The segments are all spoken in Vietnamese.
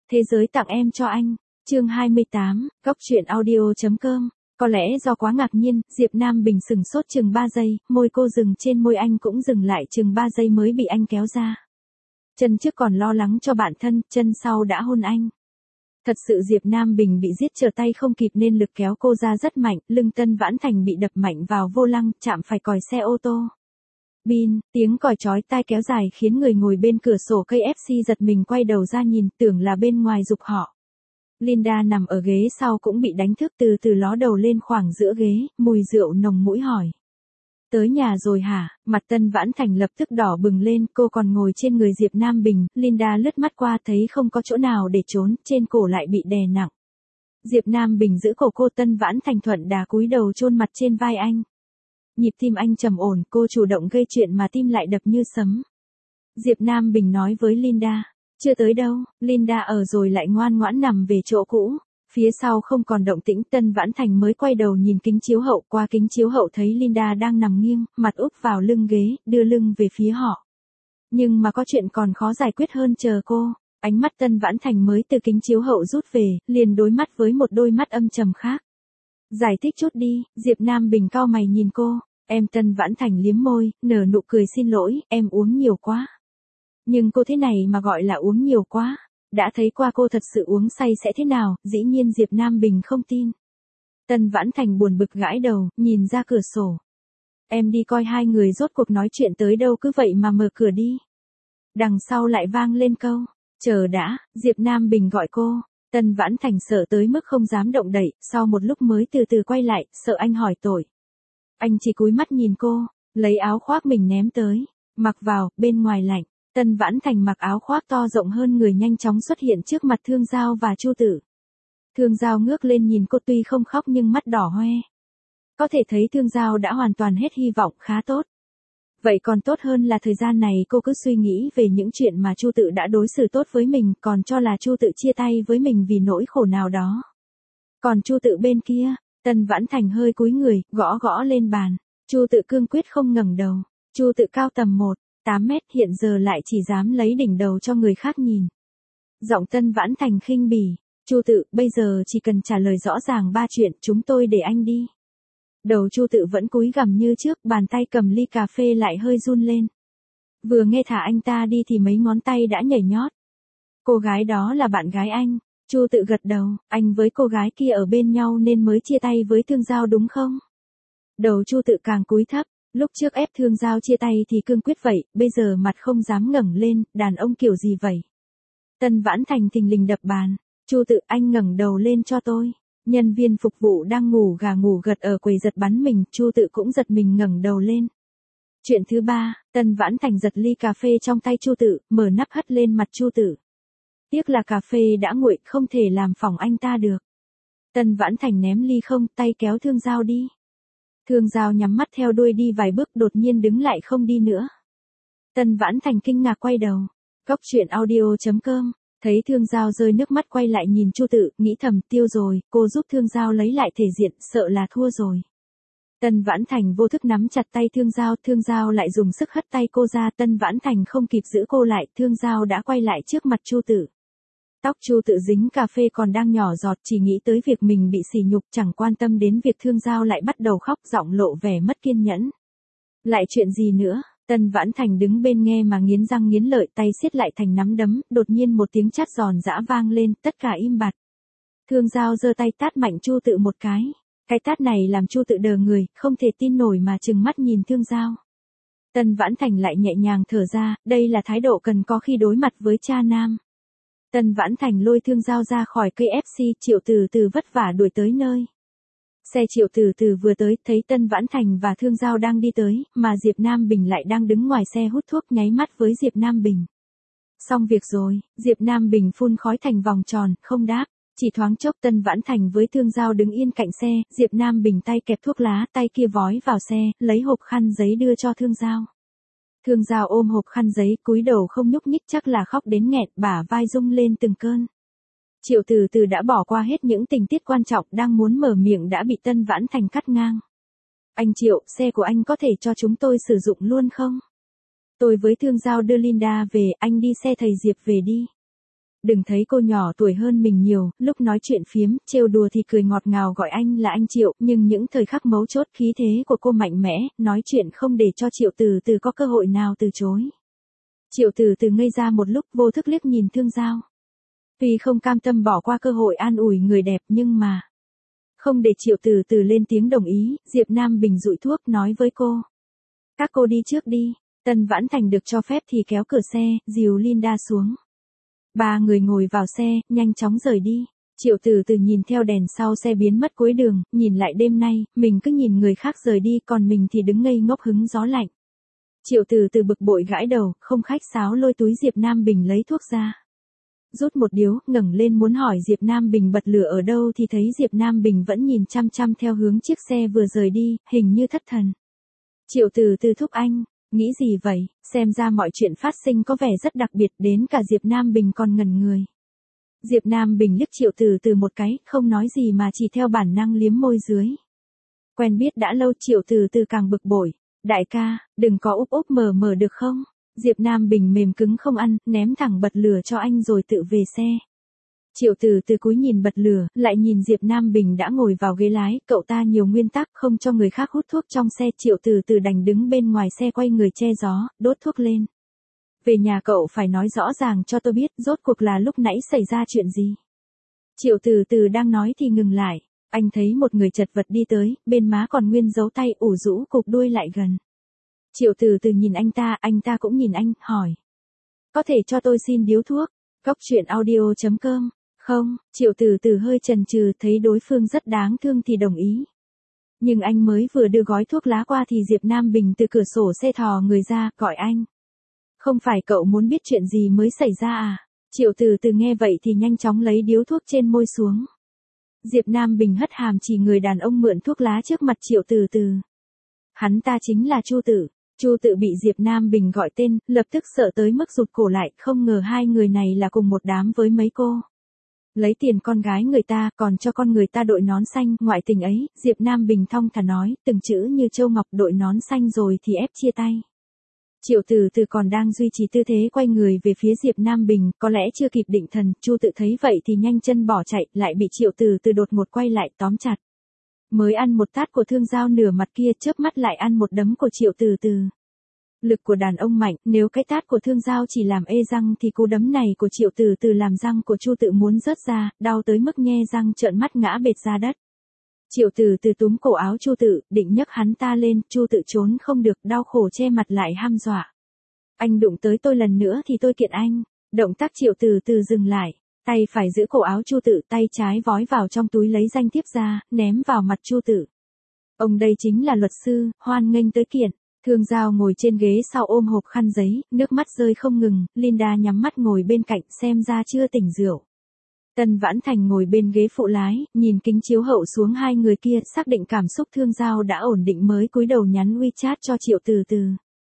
Thế giới tặng em cho anh. Chương 28, góc truyện audio.com. Có lẽ do quá ngạc nhiên, Diệp Nam Bình sừng sốt chừng 3 giây, môi cô dừng trên môi anh cũng dừng lại chừng 3 giây mới bị anh kéo ra. Chân trước còn lo lắng cho bản thân, chân sau đã hôn anh. Thật sự Diệp Nam Bình bị giết trở tay không kịp nên lực kéo cô ra rất mạnh, lưng Tân Vãn Thành bị đập mạnh vào vô lăng, chạm phải còi xe ô tô. Bin, tiếng còi chói tai kéo dài khiến người ngồi bên cửa sổ KFC giật mình quay đầu ra nhìn, tưởng là bên ngoài giục họ. Linda nằm ở ghế sau cũng bị đánh thức, từ từ ló đầu lên khoảng giữa ghế, mùi rượu nồng mũi hỏi. Tới nhà rồi hả? Mặt Tân Vãn Thành lập tức đỏ bừng lên, cô còn ngồi trên người Diệp Nam Bình, Linda lướt mắt qua thấy không có chỗ nào để trốn, trên cổ lại bị đè nặng. Diệp Nam Bình giữ cổ cô, Tân Vãn Thành thuận đà cúi đầu chôn mặt trên vai anh. Nhịp tim anh trầm ổn, cô chủ động gây chuyện mà tim lại đập như sấm. Diệp Nam Bình nói với Linda, chưa tới đâu, Linda ở rồi lại ngoan ngoãn nằm về chỗ cũ. Phía sau không còn động tĩnh, Tân Vãn Thành mới quay đầu nhìn kính chiếu hậu, qua kính chiếu hậu thấy Linda đang nằm nghiêng, mặt úp vào lưng ghế, đưa lưng về phía họ. Nhưng mà có chuyện còn khó giải quyết hơn chờ cô. Ánh mắt Tân Vãn Thành mới từ kính chiếu hậu rút về, liền đối mắt với một đôi mắt âm trầm khác. Giải thích chút đi, Diệp Nam Bình cau mày nhìn cô. Em Tân Vãn Thành liếm môi, nở nụ cười xin lỗi, em uống nhiều quá. Nhưng cô thế này mà gọi là uống nhiều quá. Đã thấy qua cô thật sự uống say sẽ thế nào, dĩ nhiên Diệp Nam Bình không tin. Tân Vãn Thành buồn bực gãi đầu, nhìn ra cửa sổ. Em đi coi hai người rốt cuộc nói chuyện tới đâu, cứ vậy mà mở cửa đi. Đằng sau lại vang lên câu, chờ đã, Diệp Nam Bình gọi cô. Tân Vãn Thành sợ tới mức không dám động đậy, sau một lúc mới từ từ quay lại, sợ anh hỏi tội. Anh chỉ cúi mắt nhìn cô, lấy áo khoác mình ném tới, mặc vào, bên ngoài lạnh. Tân Vãn Thành mặc áo khoác to rộng hơn người nhanh chóng xuất hiện trước mặt Thương Giao và Chu Tử. Thương Giao ngước lên nhìn cô, tuy không khóc nhưng mắt đỏ hoe. Có thể thấy Thương Giao đã hoàn toàn hết hy vọng, khá tốt. Vậy còn tốt hơn là thời gian này cô cứ suy nghĩ về những chuyện mà Chu Tự đã đối xử tốt với mình, còn cho là Chu Tự chia tay với mình vì nỗi khổ nào đó. Còn Chu Tự bên kia, Tân Vãn Thành hơi cúi người, gõ gõ lên bàn. Chu Tự cương quyết không ngẩng đầu. Chu Tự cao tầm 1,8 mét, hiện giờ lại chỉ dám lấy đỉnh đầu cho người khác nhìn. Giọng Tân Vãn Thành khinh bỉ, Chu Tự, bây giờ chỉ cần trả lời rõ ràng 3 chuyện, chúng tôi để anh đi. Đầu Chu Tự vẫn cúi gằm như trước, bàn tay cầm ly cà phê lại hơi run lên. Vừa nghe thả anh ta đi thì mấy ngón tay đã nhảy nhót. Cô gái đó là bạn gái anh. Chu Tự gật đầu, anh với cô gái kia ở bên nhau nên mới chia tay với Thương Giao đúng không? Đầu Chu Tự càng cúi thấp. Lúc trước ép Thương Giao chia tay thì cương quyết vậy, bây giờ mặt không dám ngẩng lên, đàn ông kiểu gì vậy? Tân Vãn Thành thình lình đập bàn. Chu Tự, anh ngẩng đầu lên cho tôi. Nhân viên phục vụ đang ngủ gà ngủ gật ở quầy giật bắn mình, Chu Tự cũng giật mình ngẩng đầu lên. Chuyện thứ 3, Tân Vãn Thành giật ly cà phê trong tay Chu Tự, mở nắp hất lên mặt Chu Tự. Tiếc là cà phê đã nguội, không thể làm phỏng anh ta được. Tân Vãn Thành ném ly không, tay kéo Thương Giao đi. Thương Giao nhắm mắt theo đuôi đi vài bước, đột nhiên đứng lại không đi nữa. Tân Vãn Thành kinh ngạc quay đầu. Góc truyện audio.com. Thấy Thương Giao rơi nước mắt quay lại nhìn Chu Tự, nghĩ thầm tiêu rồi, cô giúp Thương Giao lấy lại thể diện, sợ là thua rồi. Tân Vãn Thành vô thức nắm chặt tay Thương Giao lại dùng sức hất tay cô ra, Tân Vãn Thành không kịp giữ cô lại, Thương Giao đã quay lại trước mặt Chu Tự. Tóc Chu Tự dính cà phê còn đang nhỏ giọt, chỉ nghĩ tới việc mình bị sỉ nhục, chẳng quan tâm đến việc Thương Giao lại bắt đầu khóc, giọng lộ vẻ mất kiên nhẫn. Lại chuyện gì nữa? Tân Vãn Thành đứng bên nghe mà nghiến răng nghiến lợi, tay siết lại thành nắm đấm, đột nhiên một tiếng chát giòn giã vang lên, tất cả im bặt. Thương Giao giơ tay tát mạnh Chu Tự một cái. Cái tát này làm Chu Tự đờ người, không thể tin nổi mà trừng mắt nhìn Thương Giao. Tân Vãn Thành lại nhẹ nhàng thở ra, đây là thái độ cần có khi đối mặt với cha nam. Tân Vãn Thành lôi Thương Giao ra khỏi KFC, Triệu Từ Từ vất vả đuổi tới nơi. Xe Triệu Từ Từ vừa tới, thấy Tân Vãn Thành và Thương Giao đang đi tới, mà Diệp Nam Bình lại đang đứng ngoài xe hút thuốc, nháy mắt với Diệp Nam Bình. Xong việc rồi, Diệp Nam Bình phun khói thành vòng tròn, không đáp. Chỉ thoáng chốc Tân Vãn Thành với Thương Giao đứng yên cạnh xe, Diệp Nam Bình tay kẹp thuốc lá, tay kia vói vào xe, lấy hộp khăn giấy đưa cho Thương Giao. Thương Giao ôm hộp khăn giấy, cúi đầu không nhúc nhích, chắc là khóc đến nghẹn, bả vai rung lên từng cơn. Triệu Từ Từ đã bỏ qua hết những tình tiết quan trọng, đang muốn mở miệng đã bị Tân Vãn Thành cắt ngang. Anh Triệu, xe của anh có thể cho chúng tôi sử dụng luôn không? Tôi với Thương Giao đưa Linda về, anh đi xe thầy Diệp về đi. Đừng thấy cô nhỏ tuổi hơn mình nhiều, lúc nói chuyện phiếm, trêu đùa thì cười ngọt ngào gọi anh là anh Triệu, nhưng những thời khắc mấu chốt khí thế của cô mạnh mẽ, nói chuyện không để cho Triệu Từ Từ có cơ hội nào từ chối. Triệu Từ Từ ngây ra một lúc vô thức liếc nhìn Thương Giao. Tuy không cam tâm bỏ qua cơ hội an ủi người đẹp nhưng mà... Không để Triệu Từ Từ lên tiếng đồng ý, Diệp Nam Bình dụi thuốc nói với cô. Các cô đi trước đi. Tân Vãn Thành được cho phép thì kéo cửa xe, dìu Linda xuống. Ba người ngồi vào xe, nhanh chóng rời đi. Triệu Từ Từ nhìn theo đèn sau xe biến mất cuối đường, nhìn lại đêm nay, mình cứ nhìn người khác rời đi còn mình thì đứng ngây ngốc hứng gió lạnh. Triệu Từ Từ bực bội gãi đầu, không khách sáo lôi túi Diệp Nam Bình lấy thuốc ra. Rút một điếu, ngẩng lên muốn hỏi Diệp Nam Bình bật lửa ở đâu thì thấy Diệp Nam Bình vẫn nhìn chăm chăm theo hướng chiếc xe vừa rời đi, hình như thất thần. Triệu Từ Từ thúc anh, nghĩ gì vậy, xem ra mọi chuyện phát sinh có vẻ rất đặc biệt đến cả Diệp Nam Bình còn ngẩn người. Diệp Nam Bình liếc Triệu Từ Từ một cái, không nói gì mà chỉ theo bản năng liếm môi dưới. Quen biết đã lâu Triệu Từ Từ càng bực bội. Đại ca, đừng có úp úp mở mở được không? Diệp Nam Bình mềm cứng không ăn, ném thẳng bật lửa cho anh rồi tự về xe. Triệu Từ Từ cúi nhìn bật lửa, lại nhìn Diệp Nam Bình đã ngồi vào ghế lái, cậu ta nhiều nguyên tắc không cho người khác hút thuốc trong xe. Triệu Từ Từ đành đứng bên ngoài xe quay người che gió, đốt thuốc lên. Về nhà cậu phải nói rõ ràng cho tôi biết rốt cuộc là lúc nãy xảy ra chuyện gì. Triệu Từ Từ đang nói thì ngừng lại. Anh thấy một người chật vật đi tới, bên má còn nguyên dấu tay ủ rũ cục đuôi lại gần. Triệu Từ Từ nhìn anh ta cũng nhìn anh, hỏi. Có thể cho tôi xin điếu thuốc? Góc truyện audio.com. Không, Triệu Từ Từ hơi chần chừ thấy đối phương rất đáng thương thì đồng ý. Nhưng anh mới vừa đưa gói thuốc lá qua thì Diệp Nam Bình từ cửa sổ xe thò người ra, gọi anh. Không phải cậu muốn biết chuyện gì mới xảy ra à? Triệu Từ Từ nghe vậy thì nhanh chóng lấy điếu thuốc trên môi xuống. Diệp Nam Bình hất hàm chỉ người đàn ông mượn thuốc lá trước mặt Triệu Từ Từ. Hắn ta chính là Chu Tự. Chu Tự bị Diệp Nam Bình gọi tên, lập tức sợ tới mức rụt cổ lại, không ngờ hai người này là cùng một đám với mấy cô. Lấy tiền con gái người ta, còn cho con người ta đội nón xanh, ngoại tình ấy, Diệp Nam Bình thong thả nói, từng chữ như châu ngọc, đội nón xanh rồi thì ép chia tay. Triệu Từ Từ còn đang duy trì tư thế quay người về phía Diệp Nam Bình, có lẽ chưa kịp định thần, Chu Tự thấy vậy thì nhanh chân bỏ chạy, lại bị Triệu Từ Từ đột ngột quay lại tóm chặt. Mới ăn một tát của Thương Giao nửa mặt kia chớp mắt lại ăn một đấm của Triệu Từ Từ. Lực của đàn ông mạnh, nếu cái tát của Thương Giao chỉ làm ê răng thì cú đấm này của Triệu Từ Từ làm răng của Chu Tự muốn rớt ra, đau tới mức nhe răng trợn mắt ngã bệt ra đất. Triệu Từ Từ túm cổ áo Chu Tự, định nhấc hắn ta lên, Chu Tự trốn không được, đau khổ che mặt lại hăm dọa. Anh đụng tới tôi lần nữa thì tôi kiện anh. Động tác Triệu Từ Từ dừng lại, tay phải giữ cổ áo Chu Tự, tay trái vói vào trong túi lấy danh thiếp ra, ném vào mặt Chu Tự. Ông đây chính là luật sư, hoan nghênh tới kiện. Thương Giao ngồi trên ghế sau ôm hộp khăn giấy, nước mắt rơi không ngừng, Linda nhắm mắt ngồi bên cạnh xem ra chưa tỉnh rượu. Tân Vãn Thành ngồi bên ghế phụ lái, nhìn kính chiếu hậu xuống hai người kia, xác định cảm xúc Thương Giao đã ổn định mới cúi đầu nhắn WeChat cho Triệu Từ Từ.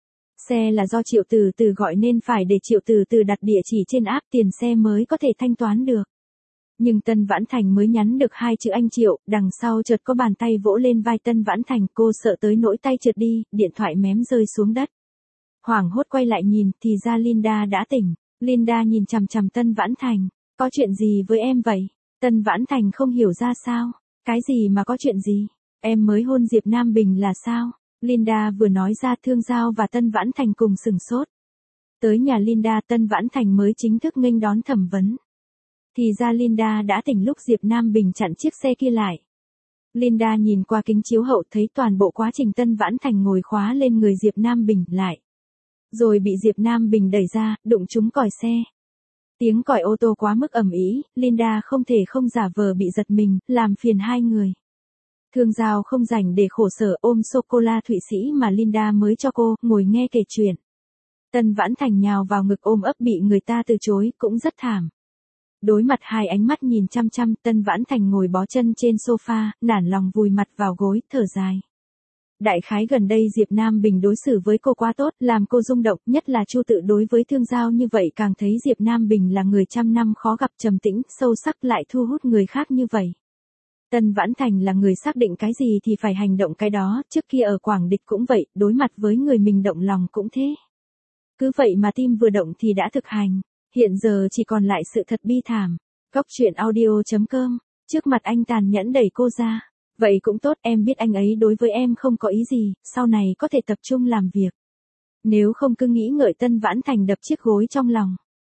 Xe là do Triệu Từ Từ gọi nên phải để Triệu Từ Từ đặt địa chỉ trên app tiền xe mới có thể thanh toán được. Nhưng Tân Vãn Thành mới nhắn được hai chữ anh Triệu, đằng sau chợt có bàn tay vỗ lên vai Tân Vãn Thành, cô sợ tới nỗi tay trượt đi, điện thoại mém rơi xuống đất. Hoảng hốt quay lại nhìn, thì ra Linda đã tỉnh. Linda nhìn chằm chằm Tân Vãn Thành, có chuyện gì với em vậy? Tân Vãn Thành không hiểu ra sao, cái gì mà có chuyện gì? Em mới hôn Diệp Nam Bình là sao? Linda vừa nói ra Thương Giao và Tân Vãn Thành cùng sửng sốt. Tới nhà Linda Tân Vãn Thành mới chính thức nghênh đón thẩm vấn. Thì ra Linda đã tỉnh lúc Diệp Nam Bình chặn chiếc xe kia lại. Linda nhìn qua kính chiếu hậu thấy toàn bộ quá trình Tân Vãn Thành ngồi khóa lên người Diệp Nam Bình lại. Rồi bị Diệp Nam Bình đẩy ra, đụng trúng còi xe. Tiếng còi ô tô quá mức ầm ĩ, Linda không thể không giả vờ bị giật mình, làm phiền hai người. Thương Giao không rảnh để khổ sở ôm sô-cô-la Thụy Sĩ mà Linda mới cho cô, ngồi nghe kể chuyện. Tân Vãn Thành nhào vào ngực ôm ấp bị người ta từ chối, cũng rất thảm. Đối mặt hai ánh mắt nhìn chăm chăm, Tân Vãn Thành ngồi bó chân trên sofa, nản lòng vùi mặt vào gối, thở dài. Đại khái gần đây Diệp Nam Bình đối xử với cô quá tốt, làm cô rung động, nhất là Chu Tự đối với Thương Giao như vậy càng thấy Diệp Nam Bình là người trăm năm khó gặp, trầm tĩnh, sâu sắc lại thu hút người khác như vậy. Tân Vãn Thành là người xác định cái gì thì phải hành động cái đó, trước kia ở Quảng Địch cũng vậy, đối mặt với người mình động lòng cũng thế. Cứ vậy mà tim vừa động thì đã thực hành. Hiện giờ chỉ còn lại sự thật bi thảm. Góc truyện audio.com. Trước mặt anh tàn nhẫn đẩy cô ra. Vậy cũng tốt, em biết anh ấy đối với em không có ý gì, sau này có thể tập trung làm việc. Nếu không cứ nghĩ ngợi, Tân Vãn Thành đập chiếc gối trong lòng.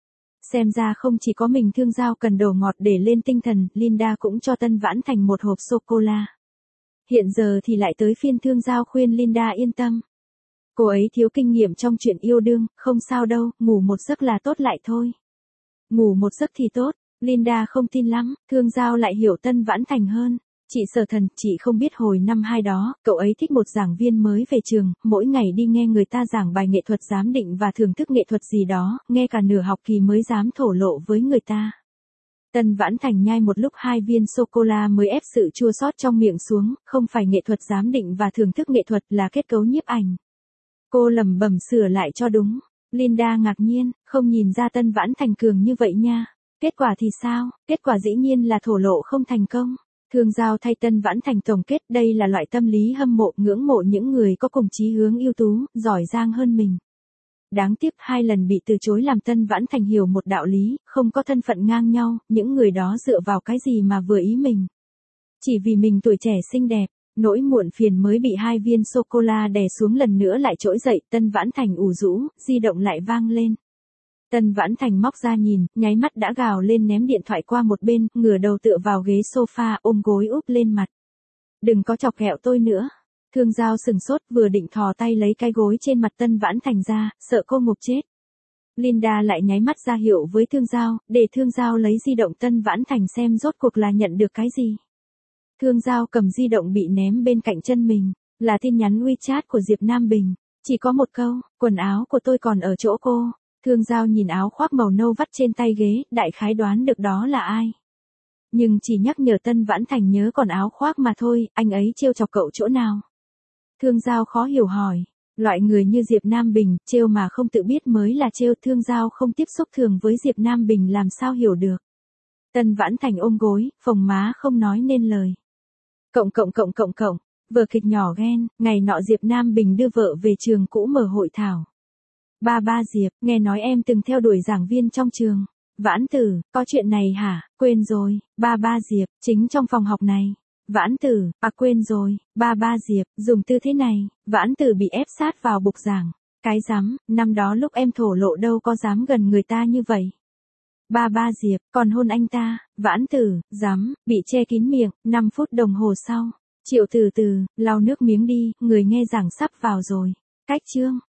Xem ra không chỉ có mình Thương Giao cần đồ ngọt để lên tinh thần, Linda cũng cho Tân Vãn Thành một hộp sô-cô-la. Hiện giờ thì lại tới phiên Thương Giao khuyên Linda yên tâm. Cô ấy thiếu kinh nghiệm trong chuyện yêu đương, không sao đâu, ngủ một giấc là tốt lại thôi. Ngủ một giấc thì tốt, Linda không tin lắm, Thương Giao lại hiểu Tân Vãn Thành hơn. Chị Sở Thần, chị không biết hồi năm 2 đó, cậu ấy thích một giảng viên mới về trường, mỗi ngày đi nghe người ta giảng bài nghệ thuật giám định và thưởng thức nghệ thuật gì đó, nghe cả nửa học kỳ mới dám thổ lộ với người ta. Tân Vãn Thành nhai một lúc 2 viên sô-cô-la mới ép sự chua xót trong miệng xuống, không phải nghệ thuật giám định và thưởng thức nghệ thuật là kết cấu nhiếp ảnh. Cô lẩm bẩm sửa lại cho đúng. Linda ngạc nhiên, không nhìn ra Tân Vãn Thành cường như vậy nha. Kết quả thì sao? Kết quả dĩ nhiên là thổ lộ không thành công. Thương Giao thay Tân Vãn Thành tổng kết, đây là loại tâm lý hâm mộ, ngưỡng mộ những người có cùng chí hướng ưu tú, giỏi giang hơn mình. Đáng tiếc 2 lần bị từ chối làm Tân Vãn Thành hiểu một đạo lý, không có thân phận ngang nhau, những người đó dựa vào cái gì mà vừa ý mình. Chỉ vì mình tuổi trẻ xinh đẹp, nỗi muộn phiền mới bị 2 viên sô-cô-la đè xuống lần nữa lại trỗi dậy, Tân Vãn Thành ủ rũ, di động lại vang lên. Tân Vãn Thành móc ra nhìn, nháy mắt đã gào lên ném điện thoại qua một bên, ngửa đầu tựa vào ghế sofa, ôm gối úp lên mặt. Đừng có chọc ghẹo tôi nữa. Thương Giao sừng sốt, vừa định thò tay lấy cái gối trên mặt Tân Vãn Thành ra, sợ cô ngộp chết. Linda lại nháy mắt ra hiệu với Thương Giao, để Thương Giao lấy di động Tân Vãn Thành xem rốt cuộc là nhận được cái gì. Thương Giao cầm di động bị ném bên cạnh chân mình, là tin nhắn WeChat của Diệp Nam Bình. Chỉ có một câu, quần áo của tôi còn ở chỗ cô. Thương Giao nhìn áo khoác màu nâu vắt trên tay ghế, đại khái đoán được đó là ai. Nhưng chỉ nhắc nhở Tân Vãn Thành nhớ còn áo khoác mà thôi, anh ấy trêu chọc cậu chỗ nào. Thương Giao khó hiểu hỏi, loại người như Diệp Nam Bình, trêu mà không tự biết mới là trêu. Thương Giao không tiếp xúc thường với Diệp Nam Bình làm sao hiểu được. Tân Vãn Thành ôm gối, phồng má không nói nên lời. Cộng, vở kịch nhỏ ghen, ngày nọ Diệp Nam Bình đưa vợ về trường cũ mở hội thảo. Ba Diệp, nghe nói em từng theo đuổi giảng viên trong trường. Vãn Tử, có chuyện này hả? Quên rồi. Ba Diệp, chính trong phòng học này. Vãn Tử, quên rồi. Ba Diệp, dùng tư thế này. Vãn Tử bị ép sát vào bục giảng. Cái rắm, năm đó lúc em thổ lộ đâu có dám gần người ta như vậy. Ba Diệp, còn hôn anh ta. Vãn Tử, dám, bị che kín miệng. 5 phút đồng hồ sau. Triệu từ từ, lau nước miếng đi, người nghe giảng sắp vào rồi. Cách chương.